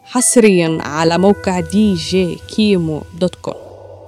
حصريا على موقع djkimo.com.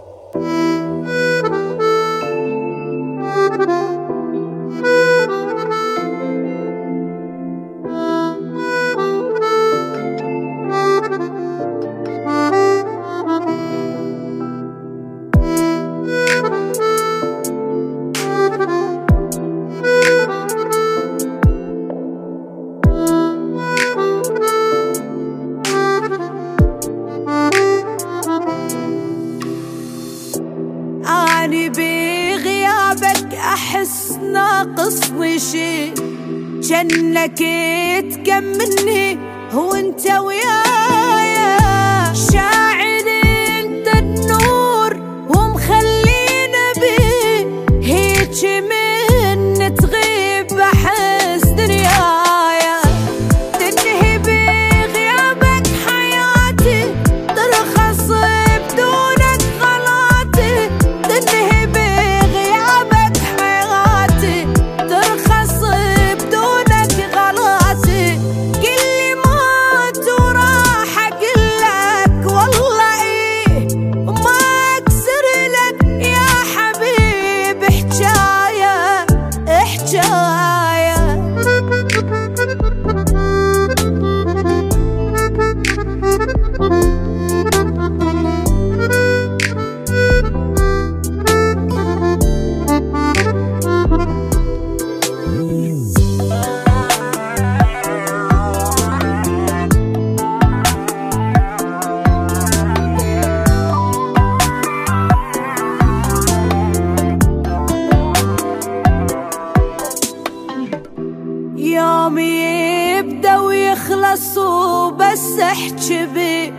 أني بغيابك أحس ناقصني شي، جنك تكملني هو انت ويايا، شاعري انت النور ومخلينا بيه، هيج من تغيب أحس دنيايا، تنهي بغيابك حياتي، ترخص بدونك غلاتي، تنهي بغيابك حياتي، ترخص بدونك غلاتي، كل مات وراح أقلك والله إيه، وما أكسر لك يا حبيب حجاية حجاية. يومي يبدأ ويخلص وبس احكي بيك،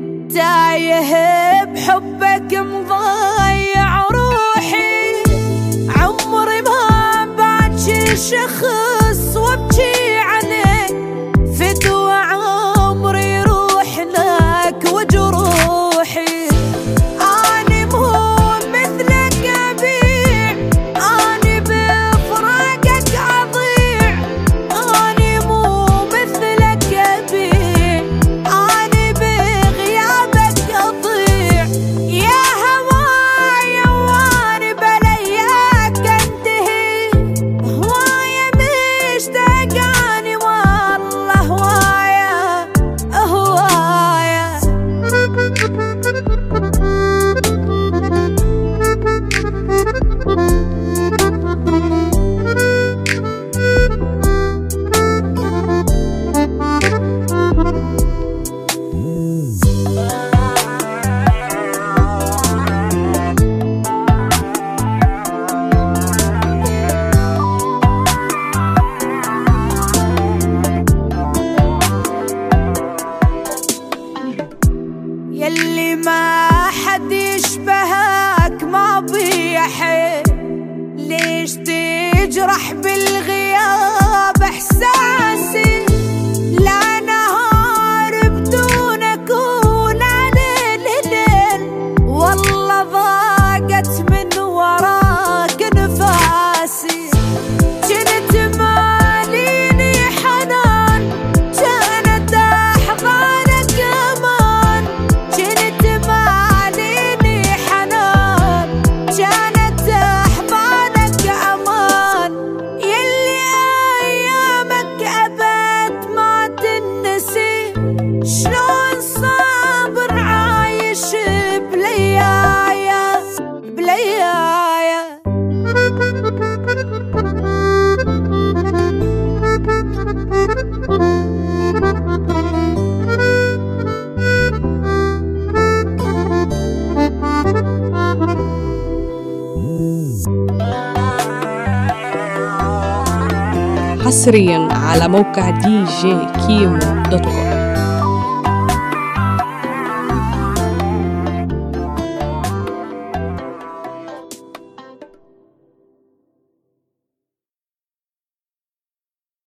تايه بحبك مضيع روحي، عمري ما باجي شخص وابكي عليك، فدوى عمري روح لك وجروحي، أنا مو مثلك أبيع، أنا بفراقك أضيع، أنا مو مثلك أبيع، أنا بغيابك أضيع، يا هوايا وأنا بلياك أنتهي، هوايا مشتاقاني والله هوايا هوايا. يلي ما حد يشبهك ما بيحي، ليش تجرح بالغياب احساسي، لا نهار بدونك ولا ليل، والله ضاقت من وراك نفاسي، جنت ماليني حنان، كانت احضانك امان، جنت ماليني حنان، كانت احضانك امان، يلي ايامك ابد ما تنسي، شلون صابر عايش بليايا بليايا. حصريا على موقع djkimo.com.